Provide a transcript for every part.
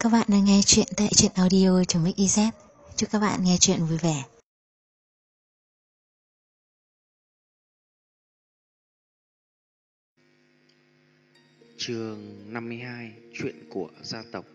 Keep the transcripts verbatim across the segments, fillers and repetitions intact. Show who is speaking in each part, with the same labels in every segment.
Speaker 1: các bạn đang nghe chuyện tại truyện audio.mix.iz. Chúc các bạn nghe chuyện vui vẻ.
Speaker 2: Chương năm mươi hai. Chuyện của gia tộc.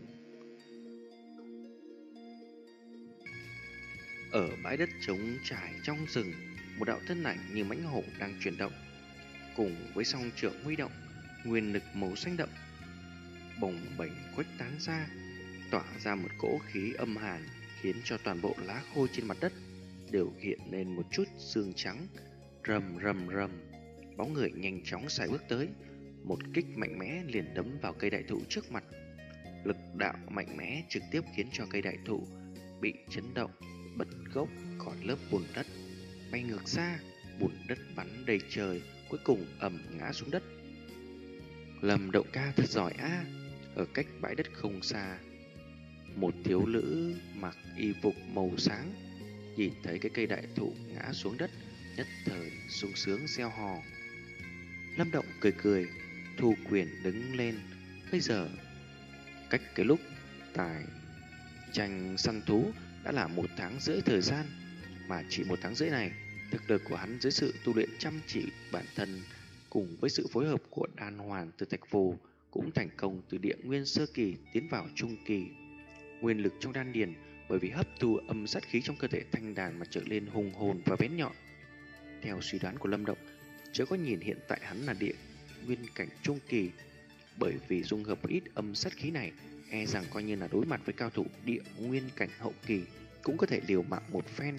Speaker 2: Ở bãi đất trống trải trong rừng, một đạo thân ảnh như mãnh hổ đang chuyển động, cùng với song trượng huy động, nguyên lực màu xanh đậm bồng bềnh khuếch tán ra, tỏa ra một cỗ khí âm hàn, khiến cho toàn bộ lá khô trên mặt đất đều hiện lên một chút xương trắng. Rầm rầm rầm, bóng người nhanh chóng sải bước tới, một kích mạnh mẽ liền đấm vào cây đại thụ trước mặt. Lực đạo mạnh mẽ trực tiếp khiến cho cây đại thụ bị chấn động, bật gốc khỏi lớp bùn đất, bay ngược ra, bùn đất bắn đầy trời, cuối cùng ầm ngã xuống đất. Lâm Động ca thật giỏi a! Ở cách bãi đất không xa, một thiếu nữ mặc y phục màu sáng nhìn thấy cái cây đại thụ ngã xuống đất, nhất thời sung sướng reo hò. Lâm Động cười cười, thu quyền đứng lên. Bây giờ cách cái lúc tài tranh săn thú đã là một tháng rưỡi thời gian, mà chỉ một tháng rưỡi này, thực lực của hắn dưới sự tu luyện chăm chỉ bản thân cùng với sự phối hợp của đan hoàn từ thạch phù cũng thành công từ địa nguyên sơ kỳ tiến vào trung kỳ. Nguyên lực trong đan điền bởi vì hấp thu âm sát khí trong cơ thể thanh đàn mà trở lên hùng hồn và bén nhọn. Theo suy đoán của Lâm Động, chớ có nhìn hiện tại hắn là địa nguyên cảnh trung kỳ, bởi vì dung hợp một ít âm sát khí này, e rằng coi như là đối mặt với cao thủ địa nguyên cảnh hậu kỳ cũng có thể liều mạng một phen.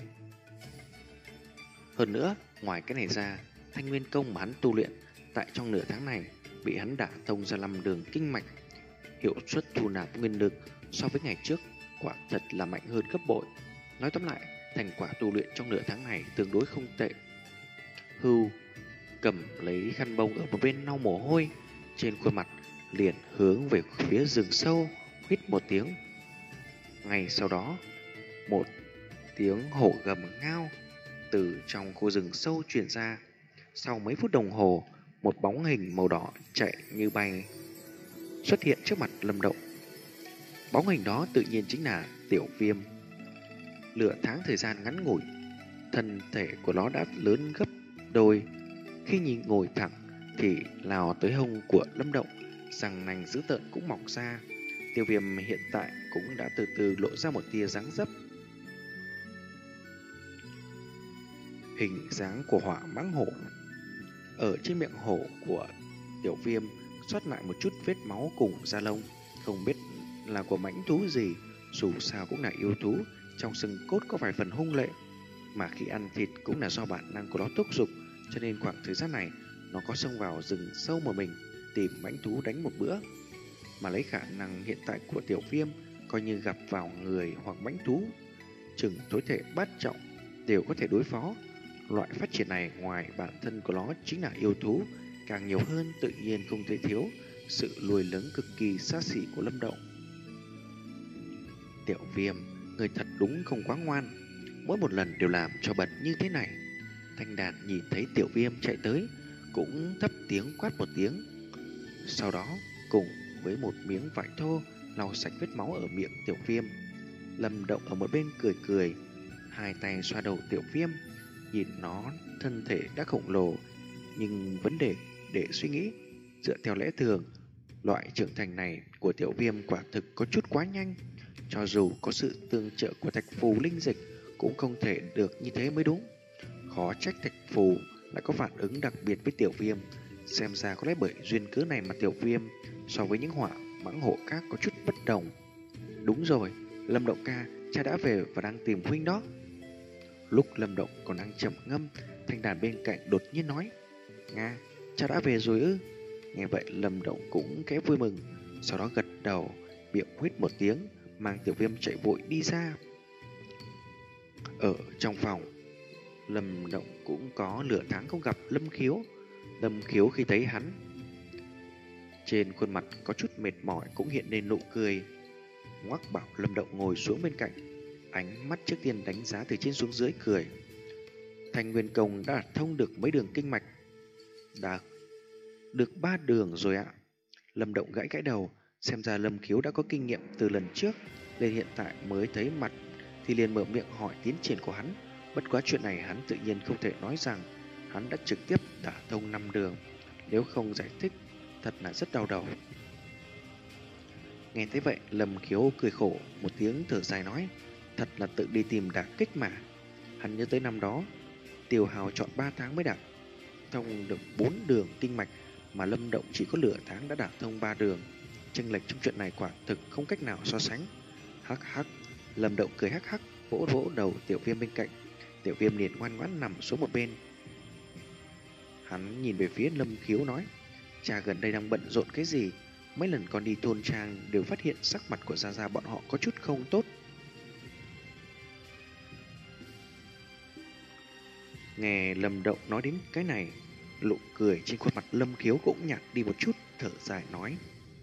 Speaker 2: Hơn nữa, ngoài cái này ra, thanh nguyên công mà hắn tu luyện tại trong nửa tháng này bị hắn đả thông ra năm đường kinh mạch, hiệu suất thu nạp nguyên lực so với ngày trước quả thật là mạnh hơn gấp bội. Nói tóm lại, thành quả tu luyện trong nửa tháng này tương đối không tệ. Hưu cầm lấy khăn bông ở một bên lau mồ hôi trên khuôn mặt, liền hướng về phía rừng sâu huýt một tiếng. Ngay sau đó, một tiếng hổ gầm ngao từ trong khu rừng sâu truyền ra. Sau mấy phút đồng hồ, một bóng hình màu đỏ chạy như bay xuất hiện trước mặt Lâm Động. Bóng hình đó tự nhiên chính là Tiểu Viêm. Nửa tháng thời gian ngắn ngủi, thân thể của nó đã lớn gấp đôi. Khi nhìn ngồi thẳng thì lao tới hông của Lâm Động, răng nanh dữ tợn cũng mọc ra. Tiểu Viêm hiện tại cũng đã từ từ lộ ra một tia dáng dấp. Hình dáng của hỏa mãng hổ. Ở trên miệng hổ của Tiểu Viêm xuất lại một chút vết máu cùng da lông, không biết là của mãnh thú gì, dù sao cũng là yêu thú, trong xương cốt có vài phần hung lệ, mà khi ăn thịt cũng là do bản năng của nó thúc giục, cho nên khoảng thời gian này nó có xông vào rừng sâu một mình tìm mãnh thú đánh một bữa. Mà lấy khả năng hiện tại của Tiểu Viêm, coi như gặp vào người hoặc mãnh thú chừng tối thể bát trọng đều có thể đối phó. Loại phát triển này ngoài bản thân của nó chính là yêu thú, càng nhiều hơn tự nhiên không thể thiếu sự lùi lớn cực kỳ xa xỉ của Lâm Động. Tiểu Viêm, người thật đúng không quá ngoan, mỗi một lần đều làm cho bật như thế này. Thanh Đàn nhìn thấy Tiểu Viêm chạy tới cũng thấp tiếng quát một tiếng, sau đó cùng với một miếng vải thô lau sạch vết máu ở miệng Tiểu Viêm. Lâm Động ở một bên cười cười, hai tay xoa đầu Tiểu Viêm, nhìn nó thân thể đã khổng lồ, nhưng vấn đề để suy nghĩ. Dựa theo lẽ thường, loại trưởng thành này của Tiểu Viêm quả thực có chút quá nhanh. Cho dù có sự tương trợ của thạch phù linh dịch cũng không thể được như thế mới đúng. Khó trách thạch phù lại có phản ứng đặc biệt với Tiểu Viêm. Xem ra có lẽ bởi duyên cớ này mà Tiểu Viêm so với những hỏa mãng hổ khác có chút bất đồng. Đúng rồi, Lâm Động ca, cha đã về và đang tìm huynh đó. Lúc Lâm Động còn đang trầm ngâm, Thanh Đàn bên cạnh đột nhiên nói: Nga, cha đã về rồi ư? Nghe vậy Lâm Động cũng khẽ vui mừng, sau đó gật đầu, miệng huýt một tiếng, mang Tiểu Viêm chạy vội đi ra. Ở trong phòng, Lâm Động cũng có nửa tháng không gặp Lâm Khiếu. Lâm Khiếu khi thấy hắn, trên khuôn mặt có chút mệt mỏi cũng hiện lên nụ cười, ngoắc bảo Lâm Động ngồi xuống bên cạnh. Ánh mắt trước tiên đánh giá từ trên xuống dưới, cười: Thanh nguyên công đã thông được mấy đường kinh mạch? Đã được ba đường rồi ạ. Lâm Động gãi gãi đầu, Xem ra Lâm Khiếu đã có kinh nghiệm từ lần trước, nên hiện tại mới thấy mặt thì liền mở miệng hỏi tiến triển của hắn. Bất quá chuyện này hắn tự nhiên không thể nói rằng hắn đã trực tiếp đả thông năm đường, nếu không giải thích thật là rất đau đầu. Nghe thấy vậy, Lâm Khiếu cười khổ một tiếng, thở dài nói, thật là tự đi tìm đả kích mà. Hắn nhớ tới năm đó Tiêu Hào chọn ba tháng mới đả thông được bốn đường kinh mạch, mà Lâm Động chỉ có nửa tháng đã đả thông ba đường. Chênh lệch trong chuyện này quả thực không cách nào so sánh. Hắc hắc, Lâm Động cười hắc hắc, vỗ vỗ đầu Tiểu Viêm bên cạnh. Tiểu Viêm liền ngoan ngoãn nằm xuống một bên. Hắn nhìn về phía Lâm Khiếu nói, cha gần đây đang bận rộn cái gì? Mấy lần con đi thôn trang đều phát hiện sắc mặt của Gia Gia bọn họ có chút không tốt. Nghe Lâm Động nói đến cái này, nụ cười trên khuôn mặt Lâm Khiếu cũng nhạt đi một chút, thở dài nói,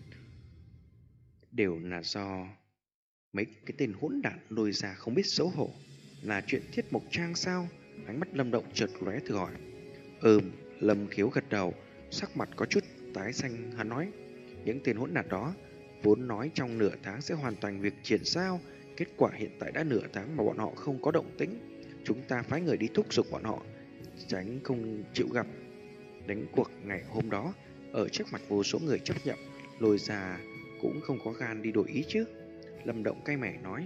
Speaker 2: đều là do mấy cái tên hỗn đản lôi ra không biết xấu hổ. Là chuyện Thiết Mộc Trang sao? Ánh mắt Lâm Động chợt lóe thử hỏi. Ừm, Lâm Khiếu gật đầu, sắc mặt có chút tái xanh. Hắn nói, những tên hỗn đản đó vốn nói trong nửa tháng sẽ hoàn thành việc triển sao, kết quả hiện tại đã nửa tháng mà bọn họ không có động tĩnh. Chúng ta phái người đi thúc giục bọn họ, tránh không chịu gặp. Đánh cuộc ngày hôm đó, ở trước mặt vô số người chấp nhận, lôi ra cũng không có gan đi đổi ý chứ. Lâm Động cay mẻ nói,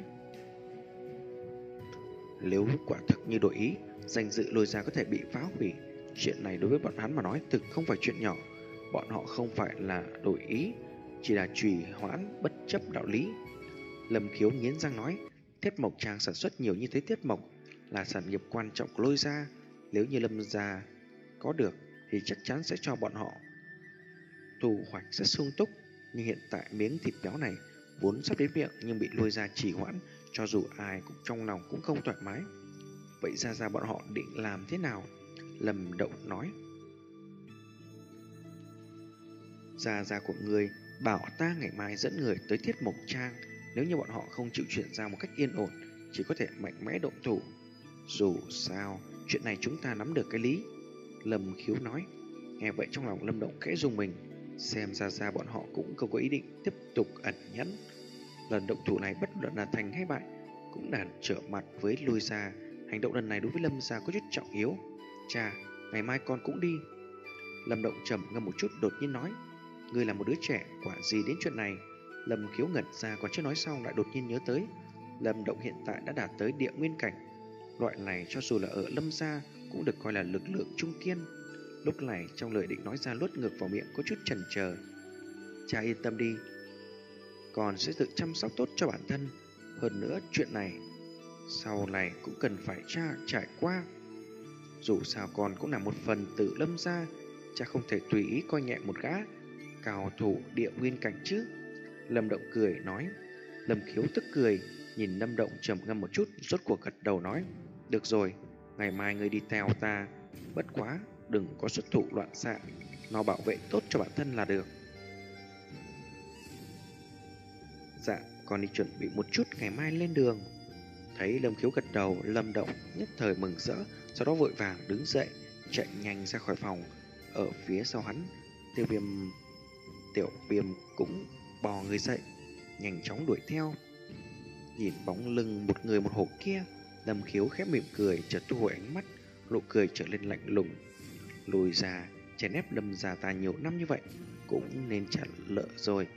Speaker 2: nếu quả thực như đổi ý, danh dự lôi ra có thể bị phá hủy. Chuyện này đối với bọn hắn mà nói thực không phải chuyện nhỏ. Bọn họ không phải là đổi ý, chỉ là trì hoãn bất chấp đạo lý. Lâm Khiếu nghiến răng nói, Thiết Mộc Trang sản xuất nhiều như thế tiết mộc là sản nghiệp quan trọng của lôi ra. Nếu như Lâm gia có được thì chắc chắn sẽ cho bọn họ thu hoạch rất sung túc. Nhưng hiện tại miếng thịt béo này vốn sắp đến miệng nhưng bị lôi ra trì hoãn, cho dù ai cũng trong lòng cũng không thoải mái. Vậy ra ra bọn họ định làm thế nào? Lâm Động nói, Gia gia của người bảo ta ngày mai dẫn người tới Thiết Mộc Trang. Nếu như bọn họ không chịu chuyển ra một cách yên ổn, chỉ có thể mạnh mẽ động thủ. Dù sao, chuyện này chúng ta nắm được cái lý. Lâm Khiếu nói. Nghe vậy trong lòng Lâm Động khẽ rung mình. Xem ra ra bọn họ cũng không có ý định tiếp tục ẩn nhẫn. Lần động thủ này bất luận là thành hay bại cũng đàn trở mặt với lôi gia. Hành động lần này đối với Lâm gia có chút trọng yếu. Cha, ngày mai con cũng đi. Lâm Động trầm ngâm một chút đột nhiên nói, ngươi là một đứa trẻ, quản gì đến chuyện này? Lâm Khiếu ngẩn ra còn chưa nói xong lại đột nhiên nhớ tới, Lâm Động hiện tại đã đạt tới địa nguyên cảnh. Loại này cho dù là ở Lâm gia cũng được coi là lực lượng trung kiên. Lúc này trong lời định nói ra luốt ngược vào miệng có chút chần chờ. Cha yên tâm đi, con sẽ tự chăm sóc tốt cho bản thân. Hơn nữa chuyện này sau này cũng cần phải cha trải qua. Dù sao con cũng là một phần tử Lâm gia, cha không thể tùy ý coi nhẹ một gã cao thủ địa nguyên cảnh chứ. Lâm Động cười nói. Lâm Khiếu tức cười, nhìn Lâm Động trầm ngâm một chút, rốt cuộc gật đầu nói, được rồi, ngày mai ngươi đi theo ta, bất quá đừng có xuất thủ loạn xạ, nó bảo vệ tốt cho bản thân là được. Dạ, con đi chuẩn bị một chút, ngày mai lên đường. Thấy Lâm Khiếu gật đầu, Lâm Động nhất thời mừng rỡ, sau đó vội vàng đứng dậy, chạy nhanh ra khỏi phòng. Ở phía sau hắn, Tiêu Viêm, Tiểu Viêm cũng bò người dậy, nhanh chóng đuổi theo. Nhìn bóng lưng một người một hổ kia, Lâm Khiếu khép mỉm cười, chợt thu hồi ánh mắt, nụ cười trở lên lạnh lùng. Lùi ra, chèn ép Lâm gia ta nhiều năm như vậy, cũng nên trả nợ rồi.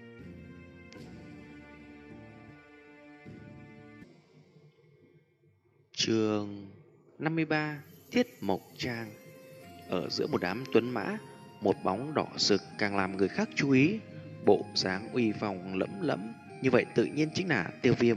Speaker 2: Chương năm mươi ba, Thiết Mộc Trang. Ở giữa một đám tuấn mã, một bóng đỏ rực càng làm người khác chú ý. Bộ dáng uy phong lẫm lẫm như vậy tự nhiên chính là Tiêu Viêm.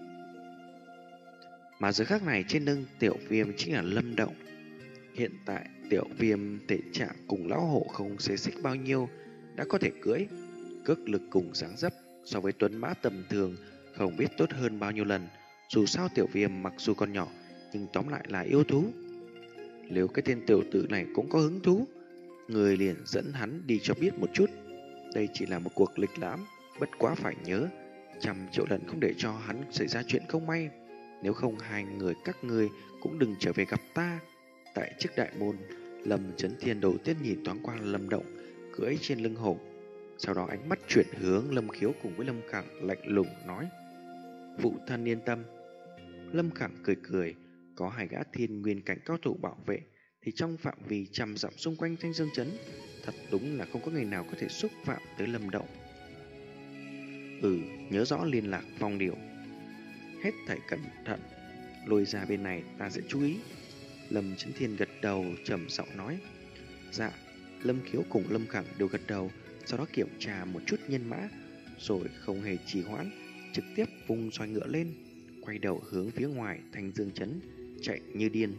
Speaker 2: Mà giờ khắc này trên lưng Tiểu Viêm chính là Lâm Động. Hiện tại Tiểu Viêm thể trạng cùng lão hổ không xê xích bao nhiêu, đã có thể cưỡi, cước lực cùng dáng dấp so với tuấn mã tầm thường không biết tốt hơn bao nhiêu lần. Dù sao Tiểu Viêm mặc dù còn nhỏ nhưng tóm lại là yêu thú. Nếu cái tên tiểu tử này cũng có hứng thú, người liền dẫn hắn đi cho biết một chút. Đây chỉ là một cuộc lịch lãm, bất quá phải nhớ trăm triệu lần không để cho hắn xảy ra chuyện không may. Nếu không hai người các ngươi cũng đừng trở về gặp ta. Tại trước đại môn, Lâm Chấn Thiên đầu tiên nhìn thoáng qua Lâm Động cưỡi trên lưng hổ, Sau đó ánh mắt chuyển hướng Lâm Khiếu cùng với Lâm Khẳng, lạnh lùng nói: Phụ thân yên tâm. Lâm Khẳng cười cười, có hai gã thiên nguyên cảnh cao thủ bảo vệ thì trong phạm vi trăm dặm xung quanh Thanh Dương Trấn, thật đúng là không có người nào có thể xúc phạm tới Lâm Động. Ừ, nhớ rõ liên lạc Phong Điểu. Hết thảy cẩn thận, Lôi ra bên này ta sẽ chú ý. Lâm Chấn Thiên gật đầu trầm giọng nói. Dạ. Lâm Khiếu cùng Lâm Khẳng đều gật đầu, sau đó kiểm tra một chút nhân mã, rồi không hề trì hoãn, trực tiếp vung roi ngựa lên, quay đầu hướng phía ngoài Thanh Dương Trấn chạy như điên.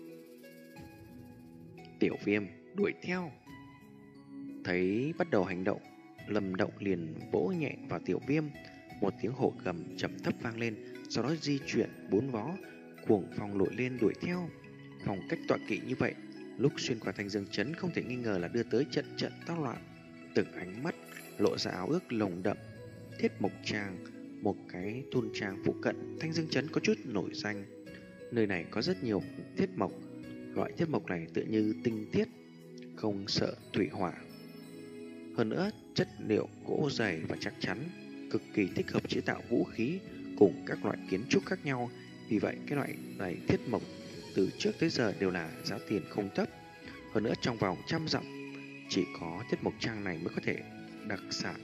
Speaker 2: Tiểu Viêm đuổi theo. Thấy bắt đầu hành động, Lâm Động liền vỗ nhẹ vào Tiểu Viêm, một tiếng hổ gầm trầm thấp vang lên, sau đó di chuyển bốn vó, cuồng phong lội lên đuổi theo. Phong cách tọa kỵ như vậy, lúc xuyên qua Thanh Dương Trấn không thể nghi ngờ là đưa tới trận trận tao loạn. Từng ánh mắt lộ ra áo ước lồng đậm. Thiết Mộc Trang, một cái thôn trang phụ cận Thanh Dương Trấn có chút nổi danh. Nơi này có rất nhiều thiết mộc, loại thiết mộc này tự như tinh thiết, không sợ thủy hỏa. Hơn nữa, chất liệu gỗ dày và chắc chắn, cực kỳ thích hợp chế tạo vũ khí cùng các loại kiến trúc khác nhau. Vì vậy, cái loại này thiết mộc từ trước tới giờ đều là giá tiền không thấp. Hơn nữa, trong vòng trăm dặm, chỉ có Thiết Mộc Trang này mới có thể đặc sản.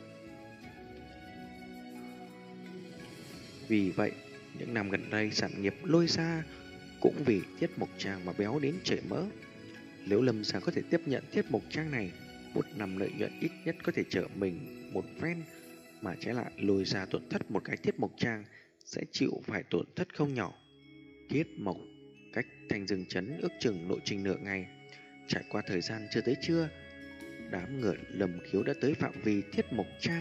Speaker 2: Vì vậy, những năm gần đây sản nghiệp Lôi ra cũng vì Thiết Mộc Trang mà béo đến chảy mỡ. Nếu Lâm gia có thể tiếp nhận Thiết Mộc Trang này, một năm lợi nhuận ít nhất có thể trở mình một phen, mà trái lại Lôi ra tổn thất một cái Thiết Mộc Trang sẽ chịu phải tổn thất không nhỏ. Thiết Mộc cách Thanh Dương Trấn ước chừng lộ trình nửa ngày. Trải qua thời gian chưa tới trưa, đám người Lâm Khiếu đã tới phạm vi Thiết Mộc Trang.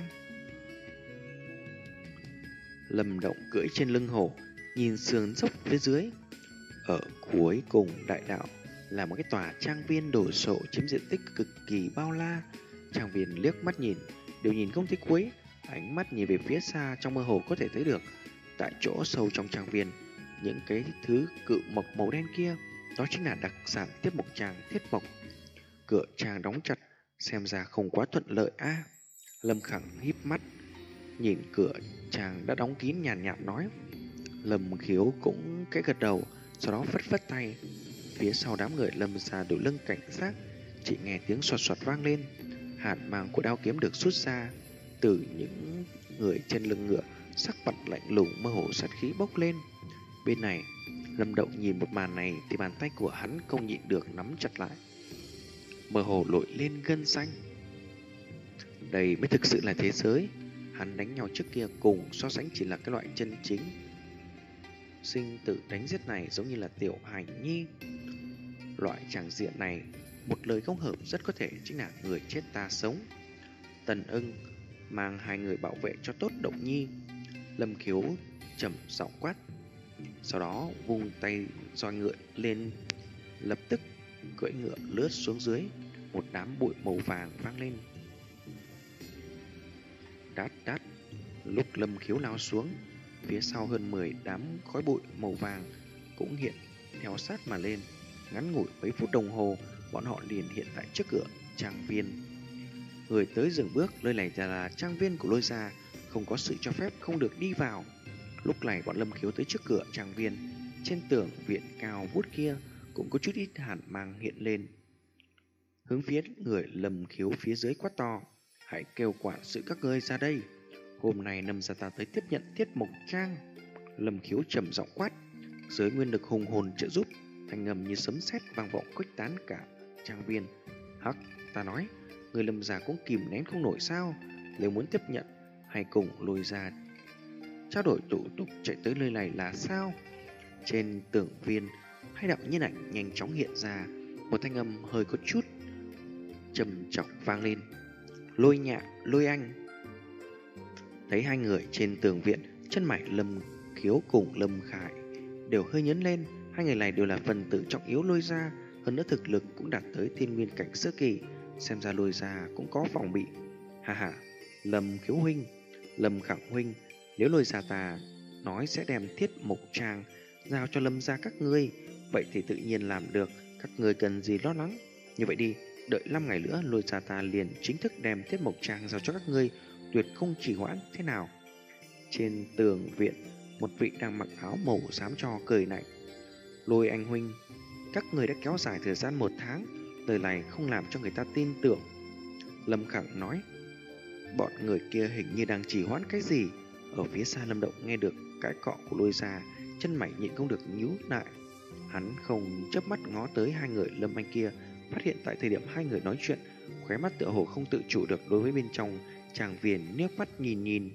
Speaker 2: Lâm Động cưỡi trên lưng hổ, nhìn sườn dốc phía dưới. Ở cuối cùng đại đạo là một cái tòa trang viên đồ sộ chiếm diện tích cực kỳ bao la. Trang viên liếc mắt nhìn đều nhìn không thấy cuối, ánh mắt nhìn về phía xa trong mơ hồ có thể thấy được tại chỗ sâu trong trang viên những cái thứ cự mộc màu đen kia, đó chính là đặc sản Thiết Mộc Trang thiết mộc. Cửa trang đóng chặt, xem ra không quá thuận lợi a. À, Lâm Khẳng híp mắt nhìn cửa trang đã đóng kín, nhàn nhạt, nhạt nói. Lâm Khiếu cũng cái gật đầu, sau đó phất phất tay. Phía sau đám người Lâm gia đội lưng cảnh giác, chỉ nghe tiếng xoạt xoạt vang lên. Hạt mang của đao kiếm được rút ra, từ những người trên lưng ngựa, sắc mặt lạnh lùng mơ hồ sát khí bốc lên. Bên này, Lâm Động nhìn một màn này thì bàn tay của hắn không nhịn được nắm chặt lại, mơ hồ nổi lên gân xanh. Đây mới thực sự là thế giới. Hắn đánh nhau trước kia cùng so sánh chỉ là cái loại chân chính sinh tử đánh giết này, giống như là tiểu hành nhi. Loại tràng diện này, một lời không hợp rất có thể chính là người chết ta sống. Tần Ưng mang hai người bảo vệ cho tốt Động Nhi. Lâm Khiếu trầm giọng quát, sau đó vung tay roi ngựa lên, lập tức cưỡi ngựa lướt xuống dưới. Một đám bụi màu vàng vang lên. Đát đát. Lúc Lâm Khiếu lao xuống, phía sau hơn mười đám khói bụi màu vàng cũng hiện theo sát mà lên. Ngắn ngủi mấy phút đồng hồ, bọn họ liền hiện tại trước cửa trang viên. Người tới dừng bước, nơi này là trang viên của Lôi gia, không có sự cho phép không được đi vào. Lúc này bọn Lâm Khiếu tới trước cửa trang viên, trên tường viện cao vút kia cũng có chút ít hàn mang hiện lên. Hướng phía người Lâm Khiếu phía dưới quát to, hãy kêu quản sự các ngươi ra đây. Hôm nay Lâm gia ta tới tiếp nhận Thiết Mộc Trang. Lâm Khiếu trầm giọng quát, dưới nguyên lực hùng hồn trợ giúp, thanh ngầm như sấm sét vang vọng khuếch tán cả trang viên. Hắc, ta nói, người Lâm gia cũng kìm nén không nổi sao? Nếu muốn tiếp nhận, hay cùng Lôi ra trao đổi thủ tục chạy tới nơi này là sao? Trên tường viên, hai đạo nhân ảnh nhanh chóng hiện ra, một thanh âm hơi có chút trầm trọng vang lên. Lôi Nhạ, Lôi Anh. Thấy hai người trên tường viện, chân mày Lâm Khiếu cùng Lâm Khải đều hơi nhấn lên. Hai người này đều là phần tử trọng yếu Lôi gia, hơn nữa thực lực cũng đạt tới thiên nguyên cảnh sơ kỳ, xem ra Lôi gia cũng có phòng bị. Ha ha, Lâm Khiếu huynh, Lâm Khẳng huynh, nếu Lôi gia ta nói sẽ đem Thiết Mộc Trang giao cho Lâm gia các ngươi, vậy thì tự nhiên làm được, các ngươi cần gì lo lắng. Như vậy đi, Đợi năm ngày nữa, Lôi Gia ta liền chính thức đem Tiết Mộc Trang giao cho các ngươi, tuyệt không trì hoãn. Thế nào? Trên tường viện, một vị đang mặc áo màu xám cho cười lạnh. Lôi anh huynh, các người đã kéo dài thời gian một tháng, lời này không làm cho người ta tin tưởng. Lâm Khẳng nói, bọn người kia hình như đang trì hoãn cái gì. Ở phía xa Lâm Động nghe được cái cọ của Lôi Gia, chân mày nhịn không được nhíu lại. Hắn không chớp mắt ngó tới hai người Lâm Anh kia, phát hiện tại thời điểm hai người nói chuyện, khóe mắt tựa hồ không tự chủ được đối với bên trong tràng viền nước mắt nhìn nhìn.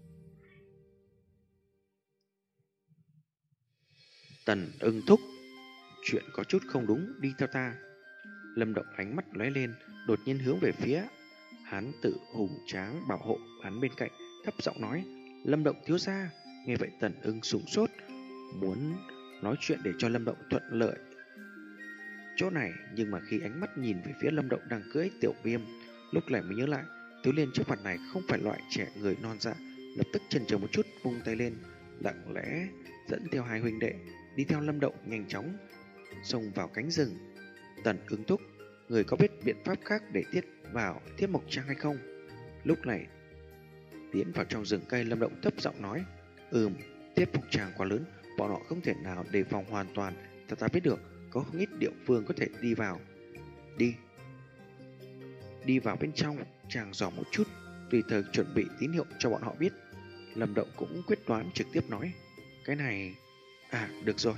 Speaker 2: Tần Ưng thúc, chuyện có chút không đúng, đi theo ta. Lâm Động ánh mắt lóe lên, đột nhiên hướng về phía hắn tự hùng tráng bảo hộ hắn bên cạnh, thấp giọng nói, Lâm Động thiếu gia. Nghe vậy Tần Ưng sửng sốt, muốn nói chuyện để cho Lâm Động thuận lợi chỗ này, nhưng mà khi ánh mắt nhìn về phía Lâm Động đang cưỡi Tiểu Viêm, lúc này mới nhớ lại thiếu niên trước mặt này không phải loại trẻ người non dạ, lập tức chần chừ một chút, vung tay lên, lặng lẽ dẫn theo hai huynh đệ đi theo Lâm Động nhanh chóng xông vào cánh rừng. Tần Ưng thúc, người có biết biện pháp khác để tiết vào Tiết Mộc Trang hay không? Lúc này tiến vào trong rừng cây, Lâm Động thấp giọng nói, ừm, Tiết Mộc Trang quá lớn, bọn họ không thể nào đề phòng hoàn toàn. Ta ta biết được có không ít địa phương có thể đi vào. Đi Đi vào bên trong chàng dò một chút, tùy thời chuẩn bị tín hiệu cho bọn họ biết. Lâm Động cũng quyết đoán trực tiếp nói, cái này... À, được rồi.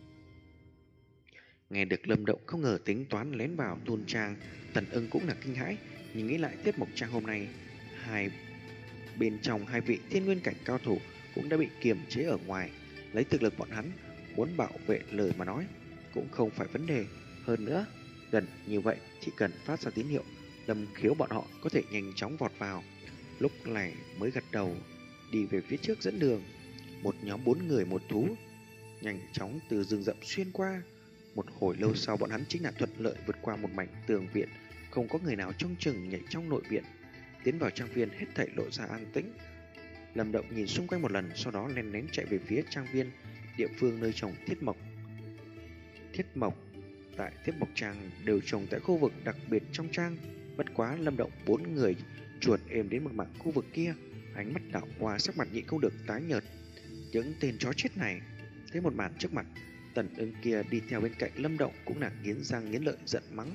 Speaker 2: Nghe được Lâm Động không ngờ tính toán lén vào thôn trang, Tần Ưng cũng là kinh hãi, nhưng nghĩ lại Tiết Mộc Trang hôm nay, hai bên trong hai vị thiên nguyên cảnh cao thủ cũng đã bị kiềm chế ở ngoài, lấy thực lực bọn hắn muốn bảo vệ lời mà nói cũng không phải vấn đề. Hơn nữa, gần như vậy, chỉ cần phát ra tín hiệu, Lâm Khiếu bọn họ có thể nhanh chóng vọt vào. Lúc này mới gật đầu, đi về phía trước dẫn đường. Một nhóm bốn người một thú nhanh chóng từ rừng rậm xuyên qua. Một hồi lâu sau, bọn hắn chính là thuận lợi vượt qua một mảnh tường viện, không có người nào trông chừng nhảy trong nội viện. Tiến vào trang viên, hết thảy lộ ra an tĩnh. Lâm Động nhìn xung quanh một lần, sau đó len lén chạy về phía trang viên, địa phương nơi trồng thiết mộc. Thiết mộc tại Tiết Mộc Trang đều trồng tại khu vực đặc biệt trong trang. Bất quá Lâm Động bốn người chuột êm đến một mảng khu vực kia, ánh mắt đảo qua, sắc mặt nhịn không được tái nhợt. Những tên chó chết này. Thấy một màn trước mặt, Tần Ưng kia đi theo bên cạnh Lâm Động cũng là nghiến răng nghiến lợi giận mắng.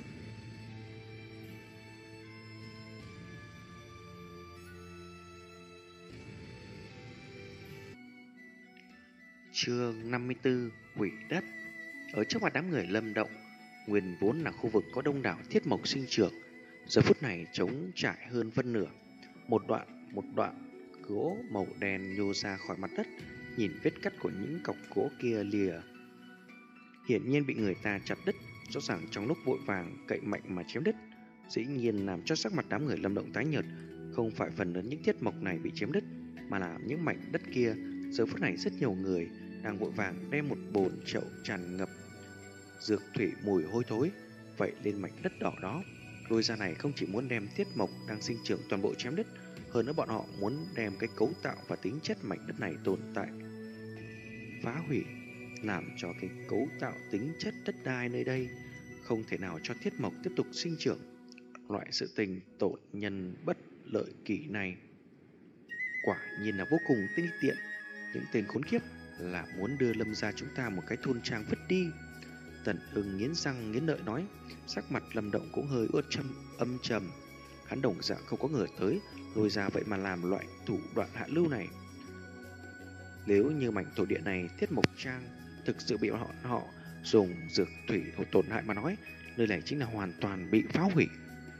Speaker 2: Chương năm mươi tư, Hủy đất. Ở trước mặt đám người Lâm Động, nguyên vốn là khu vực có đông đảo thiết mộc sinh trưởng, giờ phút này trống trải hơn phân nửa. Một đoạn một đoạn gỗ màu đen nhô ra khỏi mặt đất, nhìn vết cắt của những cọc gỗ kia lìa, hiển nhiên bị người ta chặt đứt, rõ ràng trong lúc vội vàng cậy mạnh mà chém đứt. Dĩ nhiên làm cho sắc mặt đám người Lâm Động tái nhợt, không phải phần lớn những thiết mộc này bị chém đứt, mà là những mảnh đất kia. Giờ phút này rất nhiều người đang vội vàng đem một bồn chậu tràn ngập dược thủy mùi hôi thối vậy lên mảnh đất đỏ đó. Lôi Gia này không chỉ muốn đem thiết mộc đang sinh trưởng toàn bộ chém đứt, hơn nữa bọn họ muốn đem cái cấu tạo và tính chất mảnh đất này tồn tại phá hủy, làm cho cái cấu tạo tính chất đất đai nơi đây không thể nào cho thiết mộc tiếp tục sinh trưởng. Loại sự tình tổn nhân bất lợi kỷ này quả nhiên là vô cùng tinh tiện. Những tên khốn kiếp là muốn đưa Lâm gia chúng ta một cái thôn trang vứt đi. Tần Ưng nghiến răng nghiến lợi nói, sắc mặt Lâm Động cũng hơi ướt châm âm trầm. Hắn đồng dạng không có ngờ tới Lôi Gia vậy mà làm loại thủ đoạn hạ lưu này. Nếu như mảnh thổ địa này Tiết Mộc Trang thực sự bị họ họ dùng dược thủy tổn hại mà nói, nơi này chính là hoàn toàn bị phá hủy.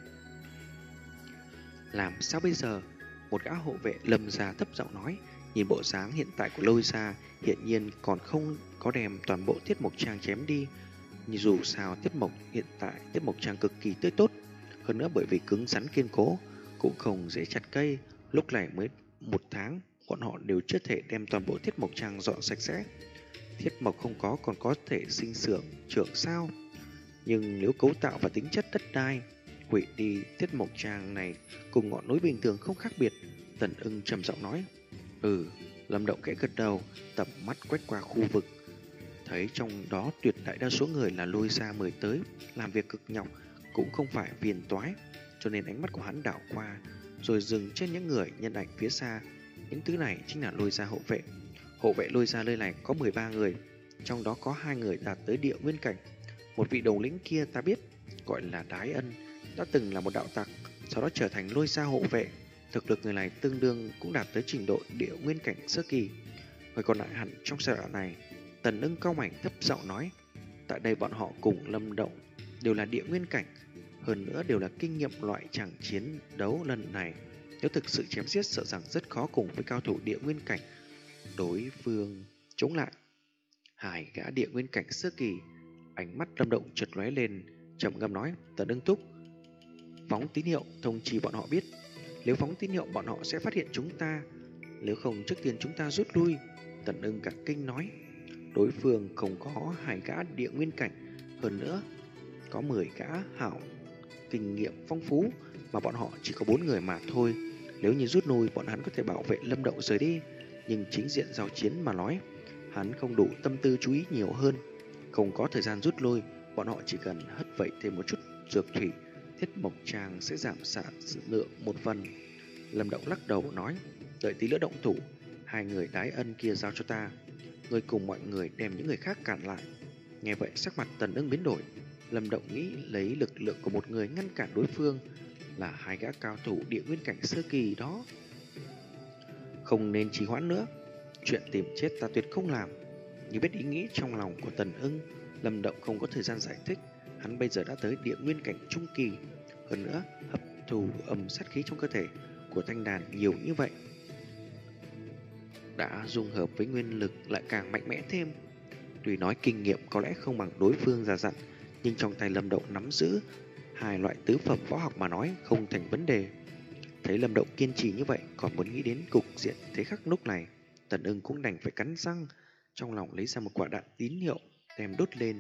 Speaker 2: Làm sao bây giờ? Một gã hộ vệ Lâm gia thấp giọng nói. Nhìn bộ dáng hiện tại của Lôi Gia, hiện nhiên còn không có đem toàn bộ Tiết Mộc Trang chém đi. Nhưng dù sao Tiết Mộc hiện tại Tiết Mộc Trang cực kỳ tươi tốt, hơn nữa bởi vì cứng rắn kiên cố, cũng không dễ chặt cây. Lúc này mới một tháng, bọn họ đều chưa thể đem toàn bộ Tiết Mộc Trang dọn sạch sẽ. Thiết mộc không có còn có thể sinh trưởng trưởng sao? Nhưng nếu cấu tạo và tính chất đất đai hủy đi Tiết Mộc Trang này cùng ngọn núi bình thường không khác biệt. Tần Ưng trầm giọng nói. Ừ, Lâm Động kẽ gật đầu, tầm mắt quét qua khu vực, thấy trong đó tuyệt đại đa số người là Lôi Gia mời tới, làm việc cực nhọc, cũng không phải phiền toái, cho nên ánh mắt của hắn đảo qua rồi dừng trên những người nhân ảnh phía xa. Những thứ này chính là Lôi Gia hộ vệ. Hộ vệ Lôi Gia nơi này có mười ba người, trong đó có hai người đạt tới địa nguyên cảnh. Một vị đầu lĩnh kia ta biết, gọi là Đái Ân, đã từng là một đạo tặc, sau đó trở thành Lôi Gia hộ vệ. Thực lực người này tương đương cũng đạt tới trình độ địa nguyên cảnh sơ kỳ. Người còn lại hẳn trong giai đoạn này. Tần Ưng cau mày thấp giọng nói, tại đây bọn họ cùng Lâm Động đều là địa nguyên cảnh, hơn nữa đều là kinh nghiệm loại chẳng chiến đấu lần này. Nếu thực sự chém giết sợ rằng rất khó cùng với cao thủ địa nguyên cảnh đối phương chống lại. Hai gã địa nguyên cảnh sơ kỳ. Ánh mắt Lâm Động chợt lóe lên, trầm ngâm nói, Tần Ưng thúc, phóng tín hiệu thông chi bọn họ biết. Nếu phóng tín hiệu bọn họ sẽ phát hiện chúng ta, nếu không trước tiên chúng ta rút lui. Tần Ưng cả kinh nói, đối phương không có hai gã địa nguyên cảnh, hơn nữa có mười gã hảo kinh nghiệm phong phú, mà bọn họ chỉ có bốn người mà thôi. Nếu như rút lui, bọn hắn có thể bảo vệ Lâm Động rời đi, nhưng chính diện giao chiến mà nói, hắn không đủ tâm tư chú ý nhiều hơn. Không có thời gian rút lui, bọn họ chỉ cần hất vậy thêm một chút dược thủy, Thiết Mộc Trang sẽ giảm sản lượng một phần. Lâm Động lắc đầu nói, đợi tí nữa động thủ, hai người Đái Ân kia giao cho ta, người cùng mọi người đem những người khác cản lại. Nghe vậy sắc mặt Tần Ưng biến đổi. Lâm Động nghĩ lấy lực lượng của một người ngăn cản đối phương là hai gã cao thủ địa nguyên cảnh sơ kỳ đó. Không nên trì hoãn nữa, chuyện tìm chết ta tuyệt không làm. Như biết ý nghĩ trong lòng của Tần Ưng, Lâm Động không có thời gian giải thích. Hắn bây giờ đã tới địa nguyên cảnh trung kỳ, hơn nữa hấp thù âm sát khí trong cơ thể của thanh đàn nhiều như vậy, đã dung hợp với nguyên lực lại càng mạnh mẽ thêm. Tuy nói kinh nghiệm có lẽ không bằng đối phương già dặn, nhưng trong tay Lâm Động nắm giữ hai loại tứ phẩm võ học mà nói không thành vấn đề. Thấy Lâm Động kiên trì như vậy, còn muốn nghĩ đến cục diện thế khắc lúc này, Tần Ưng cũng đành phải cắn răng, trong lòng lấy ra một quả đạn tín hiệu đem đốt lên.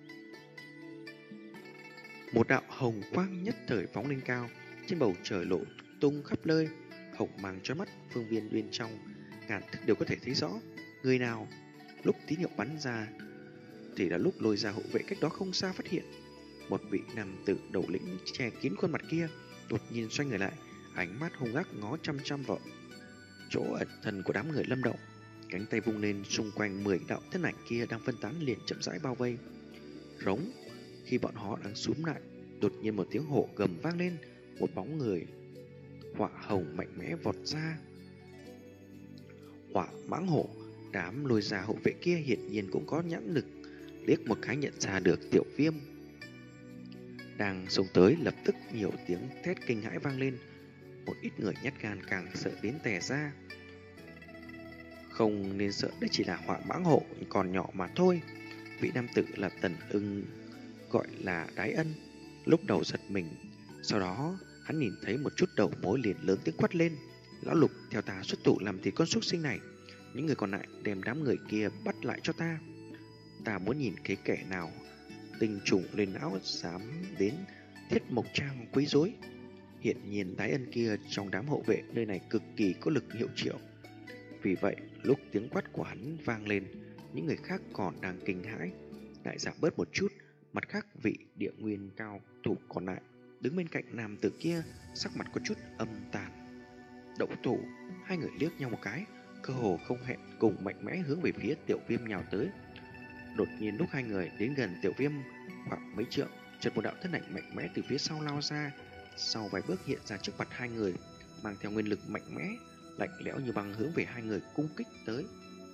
Speaker 2: Một đạo hồng quang nhất thời phóng lên cao, trên bầu trời lộ tung khắp nơi, hồng mang cho mắt phương viên bên trong ngàn thức đều có thể thấy rõ người nào. Lúc tín hiệu bắn ra thì là lúc Lôi Gia hộ vệ cách đó không xa phát hiện một vị nam tử đầu lĩnh che kín khuôn mặt kia đột nhiên xoay người lại, ánh mắt hung ác ngó chăm chăm vào chỗ ẩn thân của đám người Lâm Động. Cánh tay vung lên, xung quanh mười đạo thân ảnh kia đang phân tán liền chậm rãi bao vây. Rống. Khi bọn họ đang xúm lại, đột nhiên một tiếng hổ gầm vang lên, một bóng người hỏa hồng mạnh mẽ vọt ra. Hỏa mãng hổ. Đám Lôi Gia hộ vệ kia hiển nhiên cũng có nhãn lực, liếc một cái nhận ra được Tiểu Viêm đang xông tới. Lập tức nhiều tiếng thét kinh hãi vang lên, một ít người nhát gan càng sợ đến tè ra. Không nên sợ, đây chỉ là hỏa mãng hổ còn nhỏ mà thôi. Vị nam tử là Tần Ưng, gọi là Đái Ân, lúc đầu giật mình, sau đó hắn nhìn thấy một chút đầu mối liền lớn tiếng quát lên, lão Lục, theo ta xuất thủ làm thịt con súc sinh này, những người còn lại đem đám người kia bắt lại cho ta. Ta muốn nhìn cái kẻ nào tinh trùng lên não dám đến Thiết Mộc Trang quấy rối. Hiện nhiên Đái Ân kia trong đám hộ vệ nơi này cực kỳ có lực hiệu triệu. Vì vậy lúc tiếng quát của hắn vang lên, những người khác còn đang kinh hãi lại giảm bớt một chút. Mặt khác, vị địa nguyên cao thủ còn lại đứng bên cạnh nam tử kia, sắc mặt có chút âm tàn. Động thủ. Hai người liếc nhau một cái, cơ hồ không hẹn cùng mạnh mẽ hướng về phía Tiểu Viêm nhào tới. Đột nhiên lúc hai người đến gần Tiểu Viêm khoảng mấy trượng, chợt một đạo thân ảnh mạnh mẽ từ phía sau lao ra, sau vài bước hiện ra trước mặt hai người, mang theo nguyên lực mạnh mẽ, lạnh lẽo như băng hướng về hai người cung kích tới.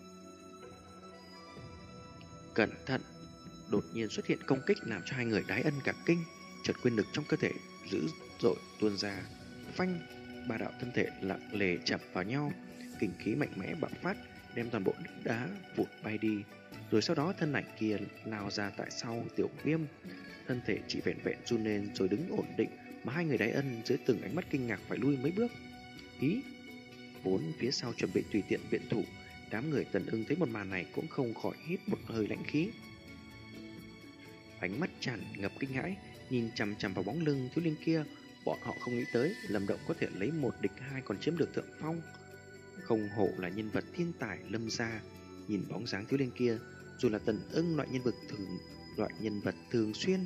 Speaker 2: Cẩn thận! Đột nhiên xuất hiện công kích làm cho hai người Đái Ân cả kinh, chợt nguyên lực trong cơ thể dữ dội tuôn ra, phanh, ba đạo thân thể lặng lề chập vào nhau, kình khí mạnh mẽ bạo phát, đem toàn bộ đất đá vụt bay đi. Rồi sau đó thân ảnh kia lao ra tại sau Tiểu Viêm, thân thể chỉ vẹn vẹn run lên rồi đứng ổn định, mà hai người Đái Ân dưới từng ánh mắt kinh ngạc phải lui mấy bước. Ý, vốn phía sau chuẩn bị tùy tiện viện thủ, đám người Tần Ưng thấy một màn này cũng không khỏi hít một hơi lãnh khí. Ánh mắt tràn ngập kinh hãi, nhìn chằm chằm vào bóng lưng thiếu niên kia, bọn họ không nghĩ tới Lâm Động có thể lấy một địch hai còn chiếm được thượng phong. Không hổ là nhân vật thiên tài Lâm gia. Nhìn bóng dáng thiếu niên kia, dù là Tần Ưng loại nhân vật thường loại nhân vật thường xuyên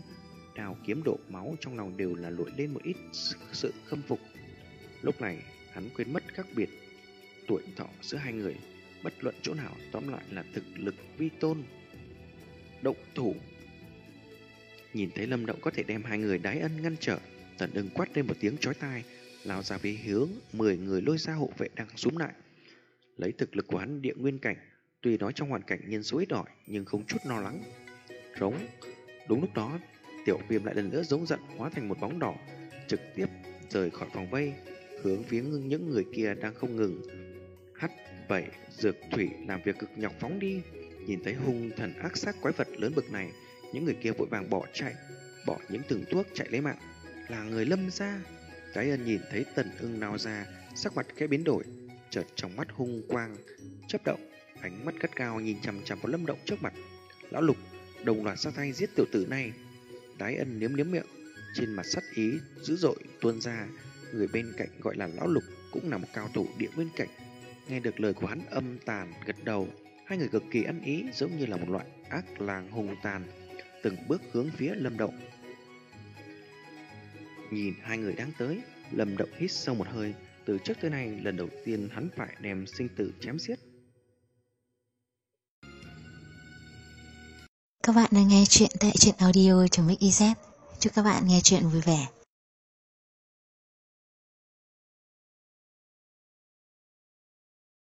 Speaker 2: đao kiếm đổ máu, trong lòng đều là nổi lên một ít sự khâm phục. Lúc này hắn quên mất khác biệt tuổi thọ giữa hai người, bất luận chỗ nào, tóm lại là thực lực vi tôn. Động thủ. Nhìn thấy Lâm Động có thể đem hai người Đái Ân ngăn trở, Tần Ưng quát lên một tiếng chói tai, lao ra phía hướng mười người lôi ra hộ vệ đang súm lại. Lấy thực lực của hắn địa nguyên cảnh, tuy nói trong hoàn cảnh nhân số ít ỏi nhưng không chút lo lắng. Rống. Đúng lúc đó, Tiểu Viêm lại lần nữa giống giận hóa thành một bóng đỏ, trực tiếp rời khỏi vòng vây, hướng phía những người kia đang không ngừng hắt vẩy dược thủy làm việc cực nhọc phóng đi. Nhìn thấy hung thần ác sát quái vật lớn bực này, những người kia vội vàng bỏ chạy, bỏ những từng thuốc chạy lấy mạng. Là người Lâm gia. Đái Ân nhìn thấy Tần Ưng lao ra, sắc mặt khẽ biến đổi, chợt trong mắt hung quang chớp động, ánh mắt gắt cao nhìn chằm chằm vào Lâm Động trước mặt. Lão Lục, đồng loạt ra tay giết tiểu tử này. Đái Ân liếm liếm miệng, trên mặt sát ý dữ dội tuôn ra. Người bên cạnh gọi là Lão Lục cũng là một cao thủ địa nguyên cảnh, nghe được lời của hắn âm tàn gật đầu. Hai người cực kỳ ăn ý, giống như là một loại ác lang hung tàn, từng bước hướng phía Lâm Động. Nhìn hai người đang tới, Lâm Động hít sâu một hơi. Từ trước tới nay, lần đầu tiên hắn phải đem sinh tử chém giết.
Speaker 1: Các bạn đang nghe chuyện tại truyện audio.mixyz. Chúc các bạn nghe chuyện vui vẻ.